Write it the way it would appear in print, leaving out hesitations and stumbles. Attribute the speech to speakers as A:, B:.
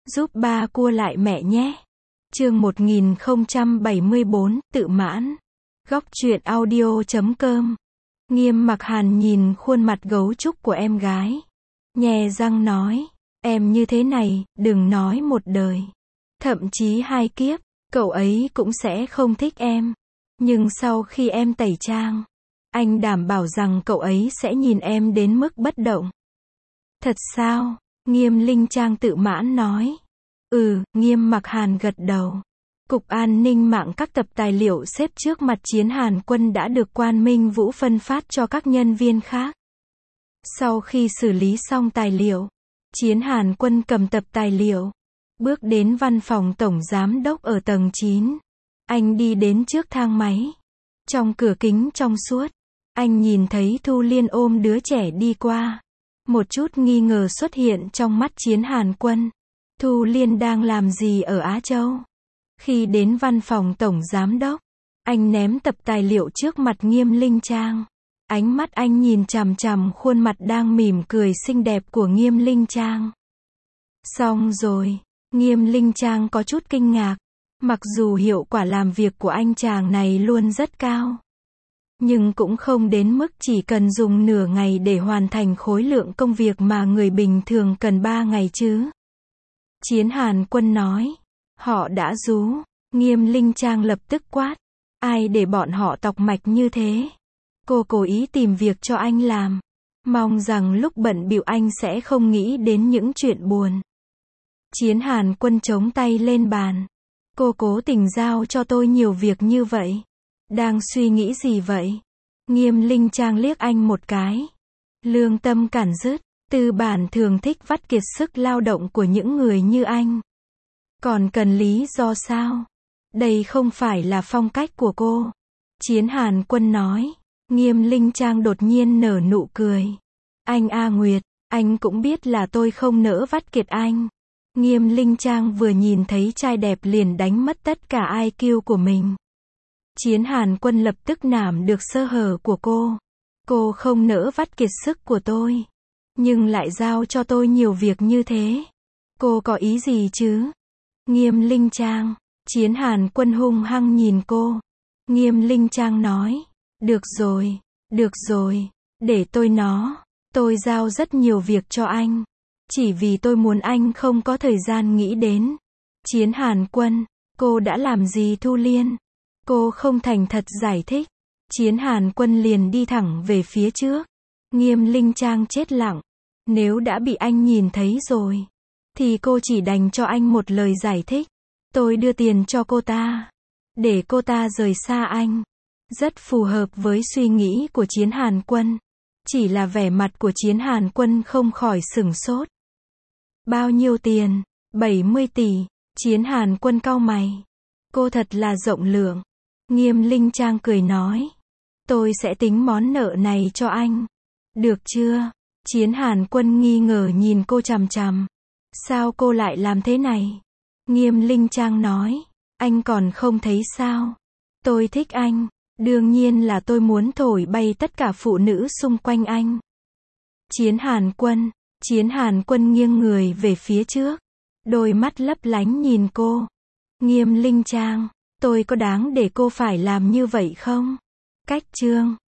A: Giúp ba cua lại mẹ nhé. Chương 1074, tự mãn. Góc truyện audio.com. Nghiêm Mặc Hàn nhìn khuôn mặt gấu trúc của em gái. Nhè răng nói, em như thế này, đừng nói một đời. Thậm chí 2 kiếp, cậu ấy cũng sẽ không thích em. Nhưng sau khi em tẩy trang, anh đảm bảo rằng cậu ấy sẽ nhìn em đến mức bất động. Thật sao? Nghiêm Linh Trang tự mãn nói. Nghiêm Mặc Hàn gật đầu. Cục An ninh mạng các tập tài liệu xếp trước mặt Chiến Hàn Quân đã được Quan Minh Vũ phân phát cho các nhân viên khác. Sau khi xử lý xong tài liệu, Chiến Hàn Quân cầm tập tài liệu, bước đến văn phòng Tổng Giám đốc ở tầng 9. Anh đi đến trước thang máy. Trong cửa kính trong suốt, anh nhìn thấy Thu Liên ôm đứa trẻ đi qua. Một chút nghi ngờ xuất hiện trong mắt Chiến Hàn Quân. Thu Liên đang làm gì ở Á Châu? Khi đến văn phòng Tổng Giám đốc, anh ném tập tài liệu trước mặt Nghiêm Linh Trang. Ánh mắt anh nhìn chằm chằm khuôn mặt đang mỉm cười xinh đẹp của Nghiêm Linh Trang. Xong rồi, Nghiêm Linh Trang có chút kinh ngạc. Mặc dù hiệu quả làm việc của anh chàng này luôn rất cao, nhưng cũng không đến mức chỉ cần dùng nửa ngày để hoàn thành khối lượng công việc mà người bình thường cần 3 ngày chứ. Chiến Hàn Quân nói, họ đã rú. Nghiêm Linh Trang lập tức quát, ai để bọn họ tọc mạch như thế? Cô cố ý tìm việc cho anh làm, mong rằng lúc bận bịu anh sẽ không nghĩ đến những chuyện buồn. Chiến Hàn Quân chống tay lên bàn. Cô cố tình giao cho tôi nhiều việc như vậy. Đang suy nghĩ gì vậy? Nghiêm Linh Trang liếc anh một cái. Lương tâm cản rứt, tư bản thường thích vắt kiệt sức lao động của những người như anh. Còn cần lý do sao? Đây không phải là phong cách của cô. Chiến Hàn Quân nói. Nghiêm Linh Trang đột nhiên nở nụ cười. Anh A Nguyệt, anh cũng biết là tôi không nỡ vắt kiệt anh. Nghiêm Linh Trang vừa nhìn thấy trai đẹp liền đánh mất tất cả IQ của mình. Chiến Hàn Quân lập tức nảm được sơ hở của cô. Cô không nỡ vắt kiệt sức của tôi, nhưng lại giao cho tôi nhiều việc như thế. Cô có ý gì chứ? Nghiêm Linh Trang. Chiến Hàn Quân hung hăng nhìn cô. Nghiêm Linh Trang nói, được rồi, để tôi giao rất nhiều việc cho anh. Chỉ vì tôi muốn anh không có thời gian nghĩ đến. Chiến Hàn Quân, cô đã làm gì Thu Liên? Cô không thành thật giải thích. Chiến Hàn Quân liền đi thẳng về phía trước. Nghiêm Linh Trang chết lặng. Nếu đã bị anh nhìn thấy rồi, thì cô chỉ đành cho anh một lời giải thích. Tôi đưa tiền cho cô ta, để cô ta rời xa anh. Rất phù hợp với suy nghĩ của Chiến Hàn Quân. Chỉ là vẻ mặt của Chiến Hàn Quân không khỏi sửng sốt. Bao nhiêu tiền? 70 tỷ. Chiến Hàn Quân cau mày. Cô thật là rộng lượng. Nghiêm Linh Trang cười nói, tôi sẽ tính món nợ này cho anh. Được chưa? Chiến Hàn Quân nghi ngờ nhìn cô chằm chằm. Sao cô lại làm thế này? Nghiêm Linh Trang nói, anh còn không thấy sao? Tôi thích anh. Đương nhiên là tôi muốn thổi bay tất cả phụ nữ xung quanh anh. Chiến Hàn Quân nghiêng người về phía trước. Đôi mắt lấp lánh nhìn cô. Nghiêm Linh Trang, tôi có đáng để cô phải làm như vậy không? Cách chương